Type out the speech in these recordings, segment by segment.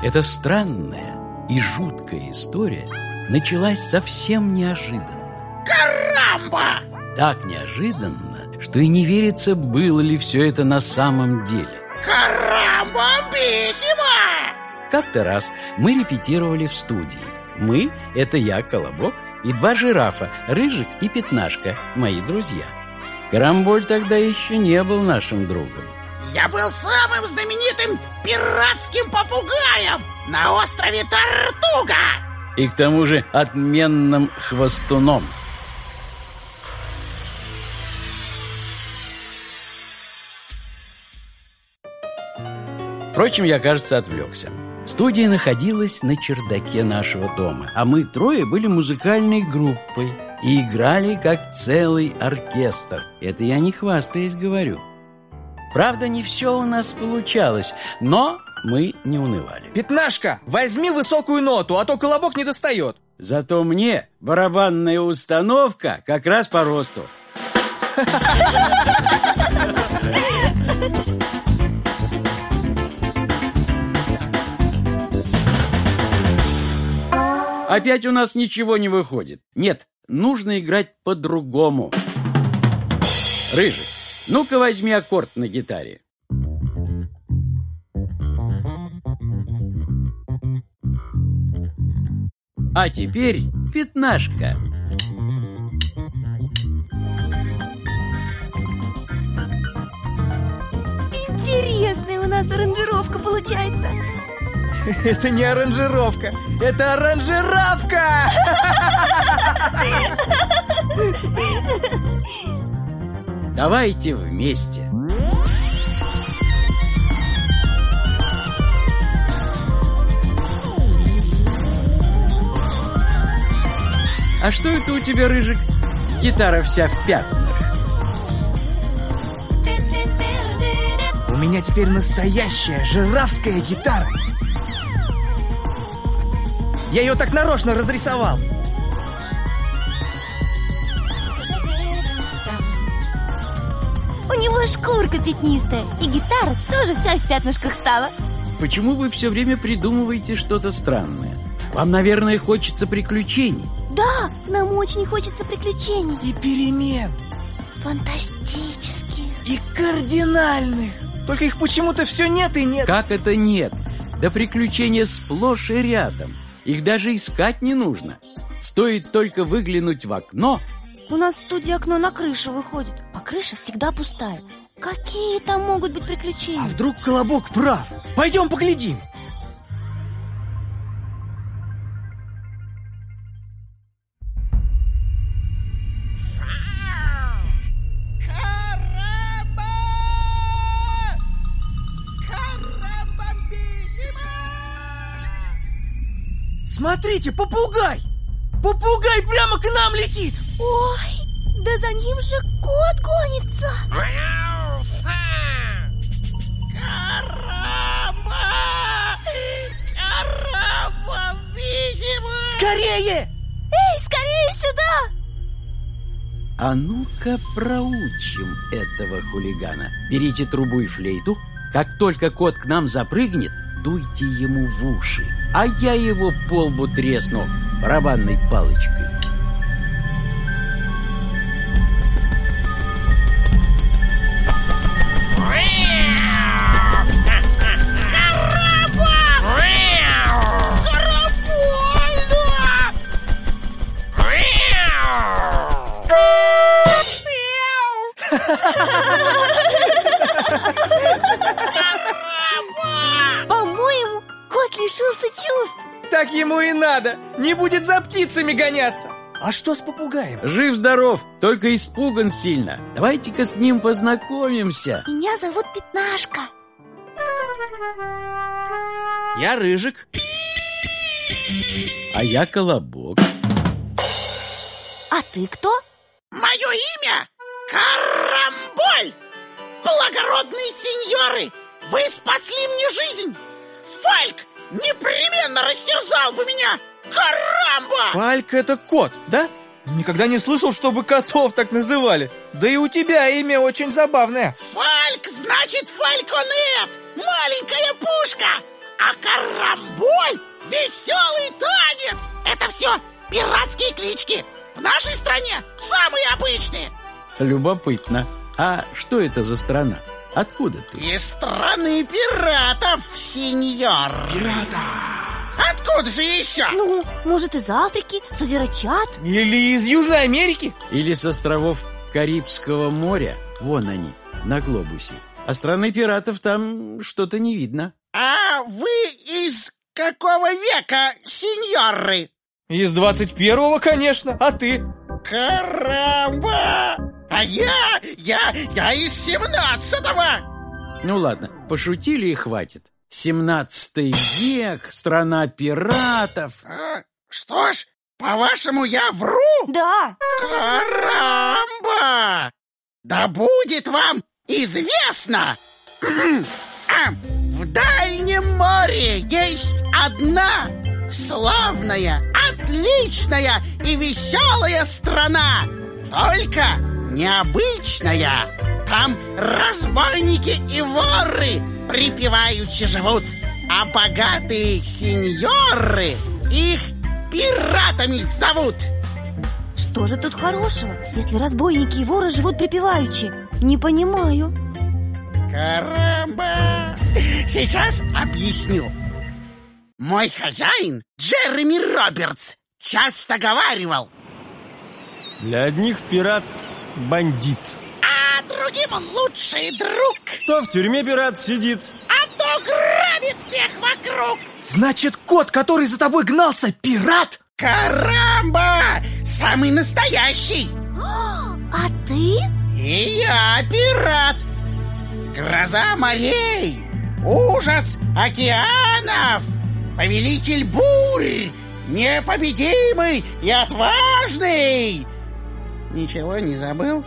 Эта странная и жуткая история началась совсем неожиданно. Карамба! Так неожиданно, что и не верится, было ли все это на самом деле. Карамбамбиссимо! Как-то раз мы репетировали в студии. Мы – это я, Колобок, и 2 жирафа, Рыжик и Пятнашка, мои друзья. Карамболь тогда еще не был нашим другом. Я был самым знаменитым пиратским попугаем на острове Тартуга. И к тому же отменным хвостуном. Впрочем, я, кажется, отвлекся. Студия находилась на чердаке нашего дома, а мы 3 были музыкальной группой и играли как целый оркестр. Это я не хвастаясь говорю. Правда, не все у нас получалось, но мы не унывали. Пятнашка, возьми высокую ноту, а то Колобок не достает. Зато мне барабанная установка как раз по росту. Опять у нас ничего не выходит. Нет, нужно играть по-другому. Рыжик, ну-ка возьми аккорд на гитаре. А теперь Пятнашка. Интересная у нас аранжировка получается. Это не аранжировка, это аранжировка! Давайте вместе. А что это у тебя, Рыжик? Гитара вся в пятнах. У меня теперь настоящая жирафская гитара. Я ее так нарочно разрисовал. У него шкурка пятнистая, и гитара тоже вся в пятнышках стала. Почему вы все время придумываете что-то странное? Вам, наверное, хочется приключений. Да, нам очень хочется приключений. И перемен. Фантастических. И кардинальных. Только их почему-то все нет и нет. Как это нет? Да приключения сплошь и рядом. Их даже искать не нужно. Стоит только выглянуть в окно. У нас в студии окно на крышу выходит, а крыша всегда пустая. Какие там могут быть приключения? А вдруг Колобок прав? Пойдем поглядим. Смотрите, попугай! Попугай прямо к нам летит! Ой, да за ним же кот гонится! Карамба! Карамбамбиссимо! Скорее! Эй, скорее сюда! А ну-ка проучим этого хулигана. Берите трубу и флейту. Как только кот к нам запрыгнет, дуйте ему в уши, а я его по лбу тресну барабанной палочкой. По-моему, кот лишился чувств. Так ему и надо. Не будет за птицами гоняться. А что с попугаем? Жив-здоров, только испуган сильно. Давайте-ка с ним познакомимся. Меня зовут Пятнашка. Я Рыжик. А я Колобок. А ты кто? Мое имя Карамболь! Благородные сеньоры, вы спасли мне жизнь! Фальк непременно растерзал бы меня! Карамба! Фальк — это кот, да? Никогда не слышал, чтобы котов так называли. Да и у тебя имя очень забавное. Фальк значит фальконет! Маленькая пушка! А карамболь — веселый танец. Это все пиратские клички. В нашей стране самые обычные. Любопытно. А что это за страна? Откуда ты? Из страны пиратов, сеньор. Откуда же еще? Ну, может, из Африки, с озера Чад? Или из Южной Америки? Или с островов Карибского моря? Вон они, на глобусе. А страны пиратов там что-то не видно. А вы из какого века, сеньоры? Из 21-го, конечно. А ты? Карамба! А я из 17-го! Ну ладно, пошутили и хватит. 17 век, страна пиратов. Что ж, по-вашему, я вру? Да. Карамба! Да будет вам известно! В дальнем море есть одна славная, отличная и веселая страна, только необычная. Там разбойники и воры припеваючи живут, а богатые сеньоры их пиратами зовут. Что же тут хорошего, если разбойники и воры живут припеваючи? Не понимаю. Карамба! Сейчас объясню. Мой хозяин, Джереми Робертс, часто говаривал: для одних пират – бандит, а другим он лучший друг. то в тюрьме пират сидит, а то грабит всех вокруг. Значит, кот, который за тобой гнался, пират? Карамба! Самый настоящий. А ты? И я пират. Гроза морей, ужас океанов, повелитель бурь, непобедимый и отважный. Ничего не забыл?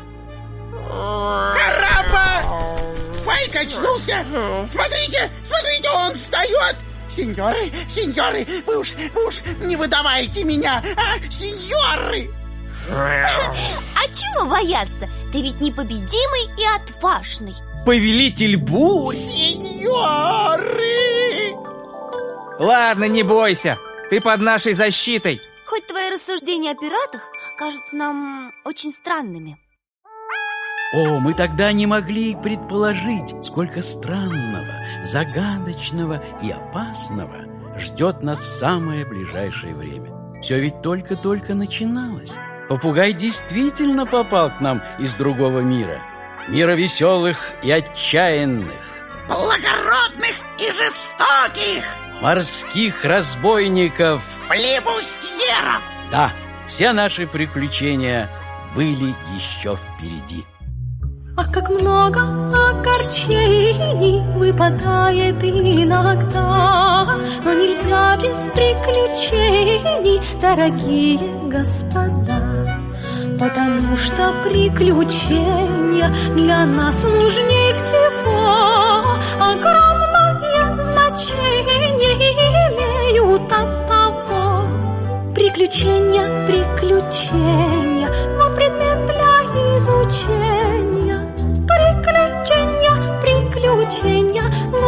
Карамба! Фальк очнулся! Смотрите, он встает! Сеньоры, вы уж не выдавайте меня, сеньоры! А чего бояться? Ты ведь непобедимый и отважный. Повелитель бурь. Сеньоры! Ладно, не бойся, ты под нашей защитой. Хоть твои рассуждения о пиратах кажутся нам очень странными. О, мы тогда не могли предположить, сколько странного, загадочного и опасного ждет нас в самое ближайшее время. Все ведь только-только начиналось. Попугай действительно попал к нам из другого мира. Мира веселых и отчаянных, Благородных и жестоких, морских разбойников. флибустьеров. Да, все наши приключения были еще впереди. Ах, как много огорчений выпадает иногда, но нельзя без приключений, дорогие господа. Потому что приключения для нас нужнее всего. Огромное значение имеют от того. Приключения, вот предмет для изучения. Приключения,